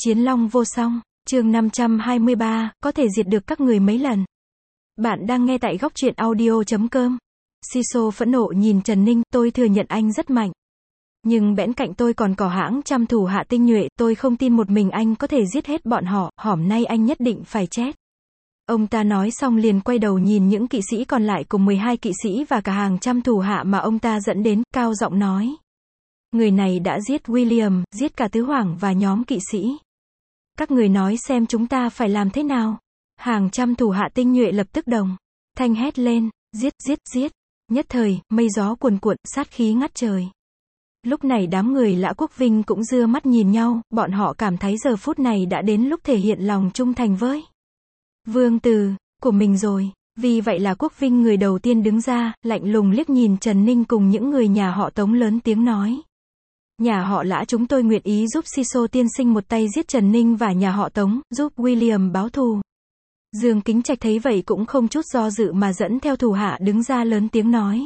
Chiến long vô song, chương 523, có thể diệt được các người mấy lần. Bạn đang nghe tại góc truyện audio.com. Siso phẫn nộ nhìn Trần Ninh, tôi thừa nhận anh rất mạnh. Nhưng bên cạnh tôi còn có hãng trăm thủ hạ tinh nhuệ, tôi không tin một mình anh có thể giết hết bọn họ, hôm nay anh nhất định phải chết. Ông ta nói xong liền quay đầu nhìn những kỵ sĩ còn lại cùng 12 kỵ sĩ và cả hàng trăm thủ hạ mà ông ta dẫn đến, cao giọng nói. Người này đã giết William, giết cả tứ hoàng và nhóm kỵ sĩ. Các người nói xem chúng ta phải làm thế nào? Hàng trăm thủ hạ tinh nhuệ lập tức đồng thanh hét lên, giết, giết, giết. Nhất thời, mây gió cuồn cuộn, sát khí ngắt trời. Lúc này đám người Lã Quốc Vinh cũng giơ mắt nhìn nhau, bọn họ cảm thấy giờ phút này đã đến lúc thể hiện lòng trung thành với vương tử của mình rồi. Vì vậy là Quốc Vinh người đầu tiên đứng ra, lạnh lùng liếc nhìn Trần Ninh cùng những người nhà họ Tống lớn tiếng nói. Nhà họ Lã chúng tôi nguyện ý giúp Siso tiên sinh một tay giết Trần Ninh và nhà họ Tống, giúp William báo thù. Dương Kính Trạch thấy vậy cũng không chút do dự mà dẫn theo thủ hạ đứng ra lớn tiếng nói.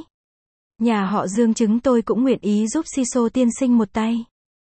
Nhà họ Dương chúng tôi cũng nguyện ý giúp Siso tiên sinh một tay.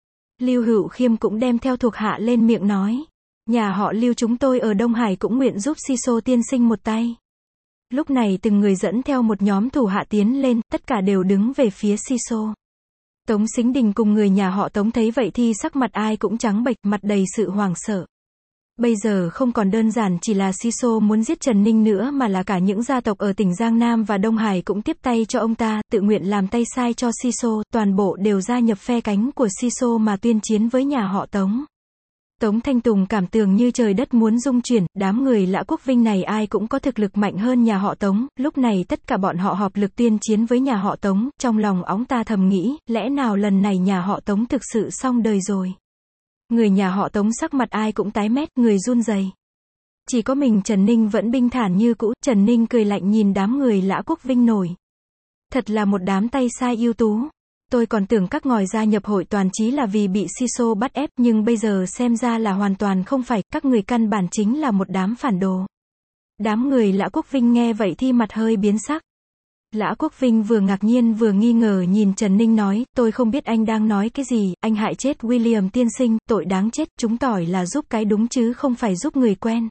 Lưu Hữu Khiêm cũng đem theo thuộc hạ lên miệng nói. Nhà họ Lưu chúng tôi ở Đông Hải cũng nguyện giúp Siso tiên sinh một tay. Lúc này từng người dẫn theo một nhóm thủ hạ tiến lên, tất cả đều đứng về phía Siso. Tống Sính Đình cùng người nhà họ Tống thấy vậy thì sắc mặt ai cũng trắng bệch, mặt đầy sự hoảng sợ. Bây giờ không còn đơn giản chỉ là Siso muốn giết Trần Ninh nữa mà là cả những gia tộc ở tỉnh Giang Nam và Đông Hải cũng tiếp tay cho ông ta, tự nguyện làm tay sai cho Siso, toàn bộ đều gia nhập phe cánh của Siso mà tuyên chiến với nhà họ Tống. Tống Thanh Tùng cảm tưởng như trời đất muốn rung chuyển, đám người Lã Quốc Vinh này ai cũng có thực lực mạnh hơn nhà họ Tống, lúc này tất cả bọn họ họp lực tuyên chiến với nhà họ Tống, trong lòng óng ta thầm nghĩ, lẽ nào lần này nhà họ Tống thực sự xong đời rồi. Người nhà họ Tống sắc mặt ai cũng tái mét, người run rẩy. Chỉ có mình Trần Ninh vẫn bình thản như cũ, Trần Ninh cười lạnh nhìn đám người Lã Quốc Vinh nổi. Thật là một đám tay sai ưu tú. Tôi còn tưởng các ngòi gia nhập hội toàn chí là vì bị Siso bắt ép, nhưng bây giờ xem ra là hoàn toàn không phải, các người căn bản chính là một đám phản đồ. Đám người Lã Quốc Vinh nghe vậy thì mặt hơi biến sắc. Lã Quốc Vinh vừa ngạc nhiên vừa nghi ngờ nhìn Trần Ninh nói, tôi không biết anh đang nói cái gì, anh hại chết William tiên sinh, tội đáng chết, chúng tỏi là giúp cái đúng chứ không phải giúp người quen.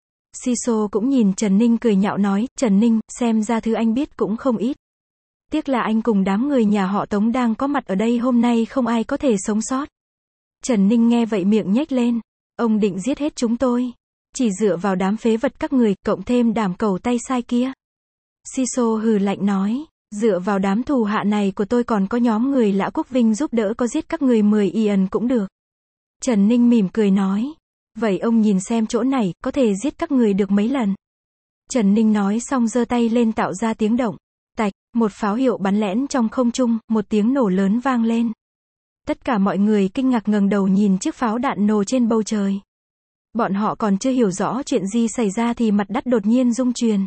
Siso cũng nhìn Trần Ninh cười nhạo nói, Trần Ninh, xem ra thứ anh biết cũng không ít. Tiếc là anh cùng đám người nhà họ Tống đang có mặt ở đây hôm nay không ai có thể sống sót. Trần Ninh nghe vậy miệng nhếch lên. Ông định giết hết chúng tôi. Chỉ dựa vào đám phế vật các người, cộng thêm đám cầu tay sai kia. Siso hừ lạnh nói, dựa vào đám thù hạ này của tôi còn có nhóm người Lã Quốc Vinh giúp đỡ có giết các người 10 yen cũng được. Trần Ninh mỉm cười nói, vậy ông nhìn xem chỗ này, có thể giết các người được mấy lần. Trần Ninh nói xong giơ tay lên tạo ra tiếng động. Tạch, một pháo hiệu bắn lẻn trong không trung, một tiếng nổ lớn vang lên. Tất cả mọi người kinh ngạc ngẩng đầu nhìn chiếc pháo đạn nổ trên bầu trời. Bọn họ còn chưa hiểu rõ chuyện gì xảy ra thì mặt đất đột nhiên rung chuyển.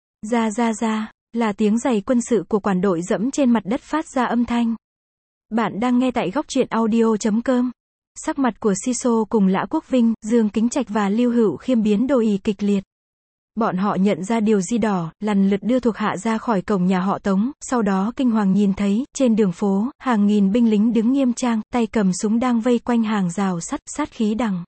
Ra, là tiếng giày quân sự của quản đội dẫm trên mặt đất phát ra âm thanh. Bạn đang nghe tại góc truyện audio.com. Sắc mặt của Siso cùng Lã Quốc Vinh, Dương Kính Trạch và Lưu Hữu Khiêm biến đổi kịch liệt. Bọn họ nhận ra điều gì đỏ, lần lượt đưa thuộc hạ ra khỏi cổng nhà họ Tống, sau đó kinh hoàng nhìn thấy, trên đường phố, hàng nghìn binh lính đứng nghiêm trang, tay cầm súng đang vây quanh hàng rào sắt, sát khí đằng.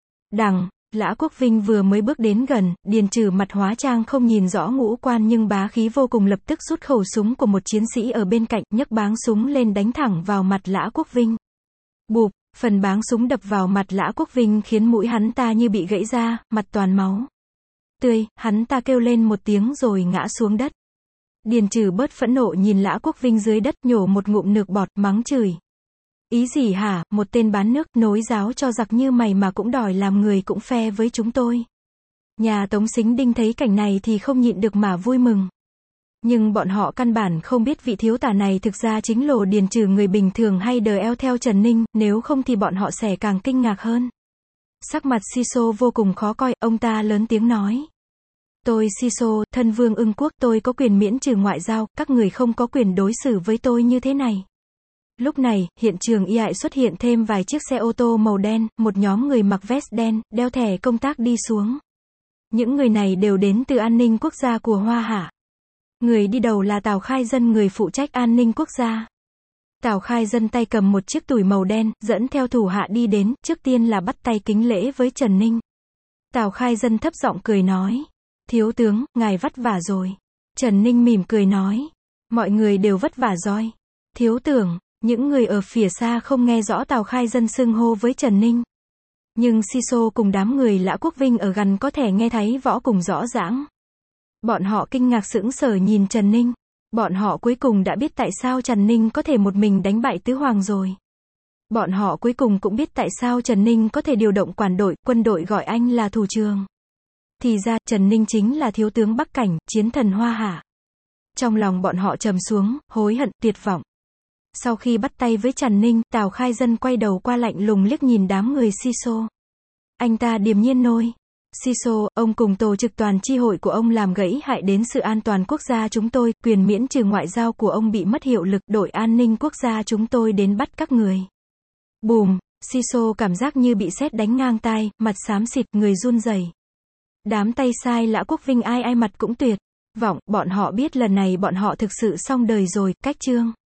Lã Quốc Vinh vừa mới bước đến gần, Điền Trừ mặt hóa trang không nhìn rõ ngũ quan nhưng bá khí vô cùng lập tức rút khẩu súng của một chiến sĩ ở bên cạnh, nhấc báng súng lên đánh thẳng vào mặt Lã Quốc Vinh. Bụp, phần báng súng đập vào mặt Lã Quốc Vinh khiến mũi hắn ta như bị gãy ra, mặt toàn máu tươi, hắn ta kêu lên một tiếng rồi ngã xuống đất. Điền Trừ bớt phẫn nộ nhìn Lã Quốc Vinh dưới đất nhổ một ngụm nước bọt, mắng chửi. Ý gì hả, một tên bán nước, nối giáo cho giặc như mày mà cũng đòi làm người cũng phe với chúng tôi. Nhà Tống Sính Đinh thấy cảnh này thì không nhịn được mà vui mừng. Nhưng bọn họ căn bản không biết vị thiếu tả này thực ra chính Lô Điền Trừ người bình thường hay đờ eo theo Trần Ninh, nếu không thì bọn họ sẽ càng kinh ngạc hơn. Sắc mặt Siso vô cùng khó coi, ông ta lớn tiếng nói. Tôi Siso, thân vương Ưng Quốc, tôi có quyền miễn trừ ngoại giao, các người không có quyền đối xử với tôi như thế này. Lúc này, hiện trường IAI xuất hiện thêm vài chiếc xe ô tô màu đen, một nhóm người mặc vest đen, đeo thẻ công tác đi xuống. Những người này đều đến từ an ninh quốc gia của Hoa Hạ. Người đi đầu là Tào Khai Dân, người phụ trách an ninh quốc gia. Tào Khai Dân tay cầm một chiếc tủi màu đen, dẫn theo thủ hạ đi đến, trước tiên là bắt tay kính lễ với Trần Ninh. Tào Khai Dân thấp giọng cười nói. Thiếu tướng, ngài vất vả rồi. Trần Ninh mỉm cười nói. Mọi người đều vất vả rồi. Thiếu tưởng, những người ở phía xa không nghe rõ Tào Khai Dân xưng hô với Trần Ninh. Nhưng Siso cùng đám người Lã Quốc Vinh ở gần có thể nghe thấy võ cùng rõ ràng. Bọn họ kinh ngạc sững sờ nhìn Trần Ninh. Bọn họ cuối cùng đã biết tại sao Trần Ninh có thể một mình đánh bại Tứ Hoàng rồi. Bọn họ cuối cùng cũng biết tại sao Trần Ninh có thể điều động quản đội, quân đội gọi anh là thủ trưởng. Thì ra, Trần Ninh chính là thiếu tướng Bắc Cảnh, chiến thần Hoa Hạ. Trong lòng bọn họ trầm xuống, hối hận, tuyệt vọng. Sau khi bắt tay với Trần Ninh, Tào Khai Dân quay đầu qua lạnh lùng liếc nhìn đám người Siso. Anh ta điềm nhiên nói. Siso, ông cùng tổ chức toàn chi hội của ông làm gãy hại đến sự an toàn quốc gia chúng tôi, quyền miễn trừ ngoại giao của ông bị mất hiệu lực, đội an ninh quốc gia chúng tôi đến bắt các người. Bùm, Siso cảm giác như bị sét đánh ngang tai, mặt xám xịt, người run rẩy. Đám tay sai Lã Quốc Vinh ai ai mặt cũng tuyệt vọng, bọn họ biết lần này bọn họ thực sự xong đời rồi, cách chương.